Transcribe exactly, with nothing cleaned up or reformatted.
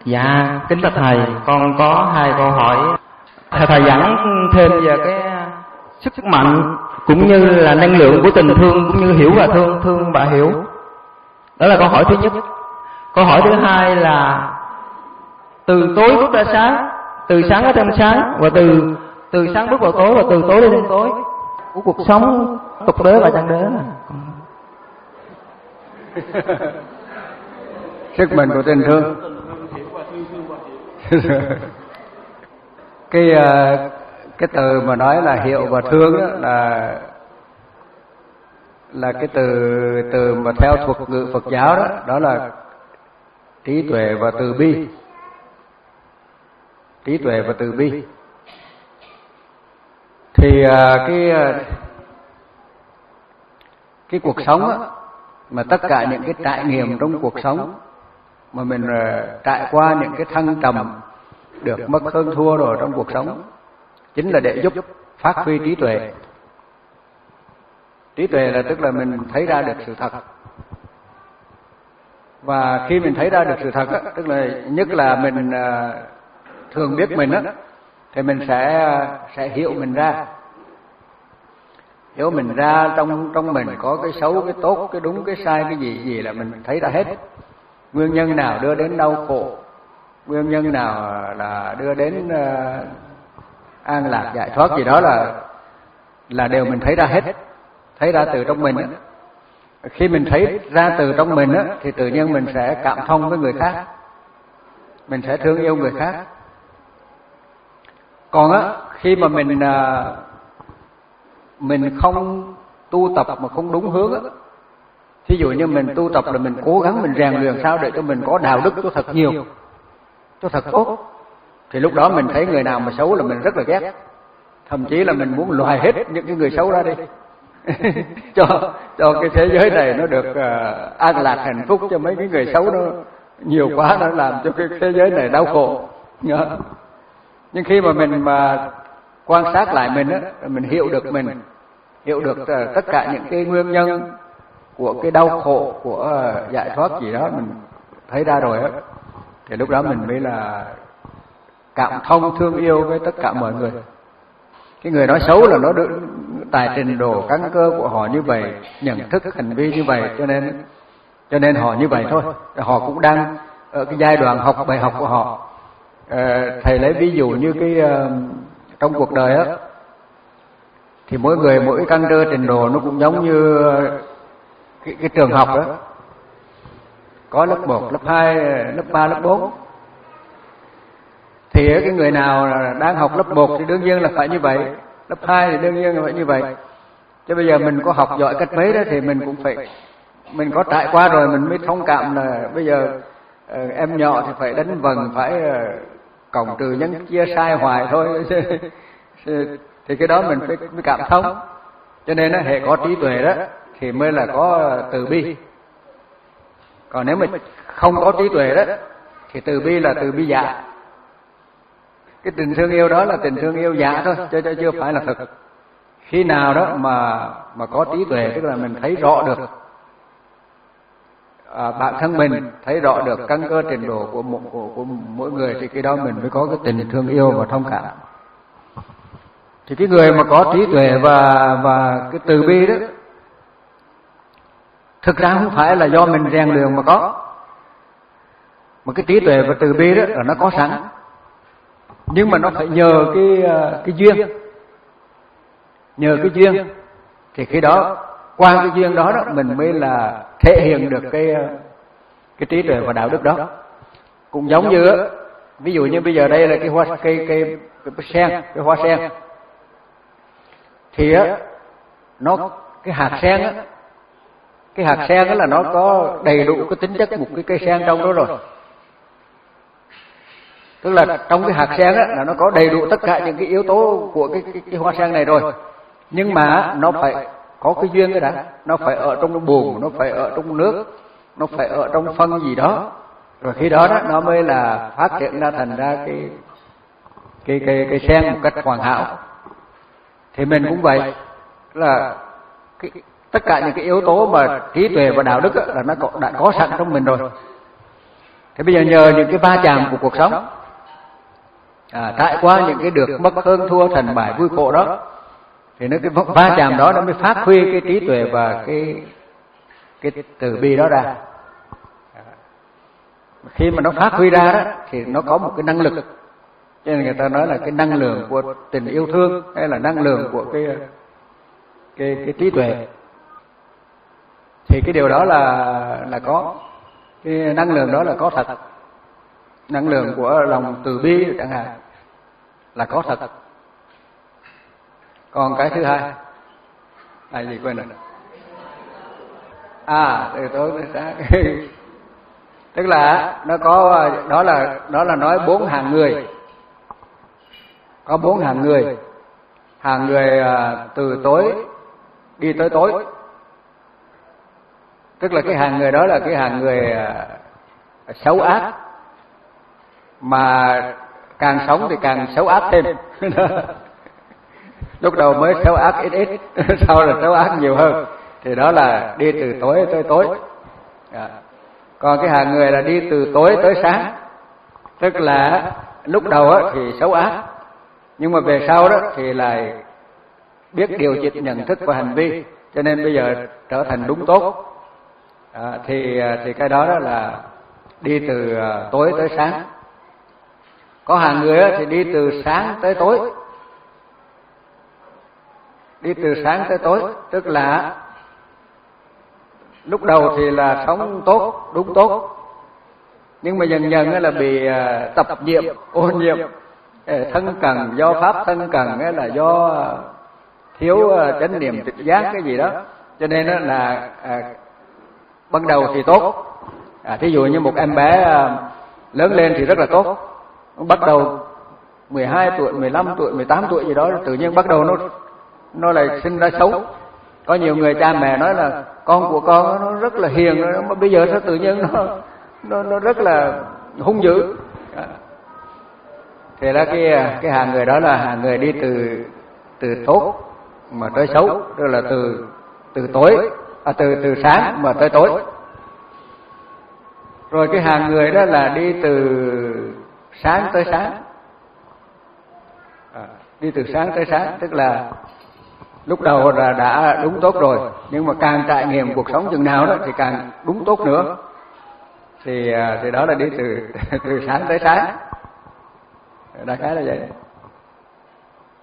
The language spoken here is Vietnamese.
Dạ, kính bạch thầy, con có hai câu hỏi. Thầy, thầy giảng thêm về cái sức mạnh cũng như là năng lượng của tình thương, cũng như hiểu và thương, thương và hiểu. Đó là câu hỏi thứ nhất. Câu hỏi thứ hai là từ tối bước ra sáng, từ sáng ở trong sáng, và từ từ sáng bước vào tối, và từ tối đến đêm tối của cuộc sống tục đế và chân đế. Sức mạnh của tình thương. cái cái từ mà nói là hiểu và thương đó là là cái từ từ mà theo thuật ngữ Phật giáo đó, đó là trí tuệ và từ bi. Trí tuệ và từ bi. Thì cái cái cuộc sống á, mà tất cả những cái trải nghiệm trong cuộc sống mà mình trải qua những cái thăng trầm, được mất hơn thua rồi trong cuộc sống, chính là để giúp phát huy trí tuệ. Trí tuệ là tức là mình thấy ra được sự thật. Và khi mình thấy ra được sự thật á, tức là nhất là mình thường biết mình á, thì mình sẽ sẽ hiểu mình ra. Hiểu mình ra trong trong mình có cái xấu, cái tốt, cái đúng, cái sai, cái gì gì là mình thấy ra hết. Nguyên nhân nào đưa đến đau khổ, nguyên nhân nào là đưa đến uh, an lạc giải thoát gì đó là là đều mình thấy ra hết, thấy ra từ trong mình á. Khi mình thấy ra từ trong mình á, thì tự nhiên mình sẽ cảm thông với người khác, mình sẽ thương yêu người khác. Còn á, khi mà mình uh, mình không tu tập mà không đúng hướng á, thí dụ như mình tu tập là mình cố gắng mình rèn luyện sao để cho mình có đạo đức cho thật nhiều, cho thật tốt, thì lúc đó mình thấy người nào mà xấu là mình rất là ghét, thậm chí là mình muốn loại hết những cái người xấu ra đi cho cho cái thế giới này nó được uh, an lạc hạnh phúc, cho mấy cái người xấu nó nhiều quá nó làm cho cái thế giới này đau khổ. Nhưng khi mà mình mà quan sát lại mình á, mình hiểu được mình, hiểu được uh, tất cả những cái nguyên nhân của cái đau khổ, của uh, giải thoát gì đó mình thấy ra rồi á, thì lúc đó mình mới là cảm thông thương yêu với tất cả mọi người. Cái người nói xấu là nó được tài trình độ căn cơ của họ như vậy, nhận thức hành vi như vậy, cho nên cho nên họ như vậy thôi. Họ cũng đang ở cái giai đoạn học bài học của họ. À, thầy lấy ví dụ như cái uh, trong cuộc đời á, thì mỗi người mỗi cái căn cơ trình độ nó cũng giống như cái, cái trường học đó, có lớp một, lớp hai, lớp ba, lớp bốn. Thì cái người nào đang học lớp một thì đương nhiên là phải như vậy, lớp hai thì đương nhiên là phải như vậy. Chứ bây giờ mình có học giỏi cách mấy đó thì mình cũng phải, mình có trải qua rồi mình mới thông cảm là bây giờ uh, em nhỏ thì phải đánh vần, phải uh, cộng trừ nhân chia sai hoài thôi. Thì cái đó mình phải, phải cảm thông. Cho nên nó hệ có trí tuệ đó thì mới là có từ bi. Còn nếu mà không có trí tuệ đó thì từ bi là từ bi giả. Cái tình thương yêu đó là tình thương yêu giả thôi, chứ chưa phải là thực. Khi nào đó mà mà có trí tuệ, tức là mình thấy rõ được à, bản thân mình, thấy rõ được căn cơ trình độ của, của, của, của mỗi người, thì khi đó mình mới có cái tình thương yêu và thông cảm. Thì cái người mà có trí tuệ và và cái từ bi đó, thực ra không phải là do mình rèn luyện mà có, mà cái trí tuệ và từ bi đó là nó có sẵn, nhưng mà nó phải nhờ cái cái duyên, nhờ cái duyên, thì khi đó qua cái duyên đó đó mình mới là thể hiện được cái cái trí tuệ và đạo đức đó. Cũng giống như ví dụ như bây giờ đây là cái hoa cây cây cái sen, cái hoa sen, thì á nó cái hạt sen á, cái hạt sen đó là nó có đầy đủ cái tính chất một cái cây sen trong đó rồi. Tức là trong cái hạt sen á là nó có đầy đủ tất cả những cái yếu tố của cái cái, cái hoa sen này rồi. Nhưng mà nó phải có cái duyên cái đã, nó phải ở trong bùn, nó phải ở trong nước, nó phải ở trong phân gì đó. Rồi khi đó đó nó mới là phát triển ra thành ra cái cái cái cái sen một cách hoàn hảo. Thì mình cũng vậy, là cái, tất cả những cái yếu tố mà trí tuệ và đạo đức á, là nó có, đã có sẵn trong mình rồi. Thế bây giờ nhờ những cái va chạm của cuộc sống, à, trải qua những cái được mất hơn thua thành bại vui khổ đó, thì nó cái va chạm đó nó mới phát huy cái trí tuệ và cái cái từ bi đó ra. Khi mà nó phát huy ra đó thì nó có một cái năng lực, cho nên người ta nói là cái năng lượng của tình yêu thương hay là năng lượng của cái cái cái trí tuệ, thì cái điều đó là là có cái năng lượng đó là có thật. Năng lượng của lòng từ bi chẳng hạn là có thật. Còn cái thứ hai là gì quên rồi? À, từ tối tới sáng. Tức là nó có, đó là đó là nói bốn hạng người. Có bốn hạng người. Hạng người từ tối đi tới tối. Tức là cái hạng người đó là cái hạng người xấu ác, mà càng sống thì càng xấu ác thêm. Lúc đầu mới xấu ác ít ít, sau là xấu ác nhiều hơn. Thì đó là đi từ tối tới tối. À. Còn cái hạng người là đi từ tối tới sáng. Tức là lúc đầu thì xấu ác, nhưng mà về sau đó thì lại biết điều chỉnh nhận thức và hành vi, cho nên bây giờ trở thành đúng tốt. À, thì thì cái đó, đó là đi từ tối tới sáng. Có hạng người thì đi từ sáng tới tối. Đi từ sáng tới tối, tức là lúc đầu thì là sống tốt, đúng tốt, nhưng mà dần dần là bị tập nhiễm, ô nhiễm, thân cần do pháp thân cần, là do thiếu chánh niệm trực giác cái gì đó, cho nên là à, ban đầu thì tốt. À, thí dụ như một em bé lớn lên thì rất là tốt, bắt đầu mười hai tuổi, mười lăm tuổi, mười tám tuổi gì đó, tự nhiên bắt đầu nó nó lại sinh ra xấu. Có nhiều người cha mẹ nói là con của con nó rất là hiền, mà bây giờ sao tự nhiên nó nó nó rất là hung dữ. Thì là cái cái hàng người đó là hàng người đi từ từ tốt mà tới xấu, tức là từ từ tối à, từ từ sáng mà tới tối. Rồi cái hàng người đó là đi từ sáng tới sáng, à, đi từ sáng tới sáng, tức là lúc đầu là đã đúng tốt rồi, nhưng mà càng trải nghiệm cuộc sống chừng nào đó thì càng đúng tốt nữa. Thì thì đó là đi từ từ sáng tới sáng. Đại khái là vậy.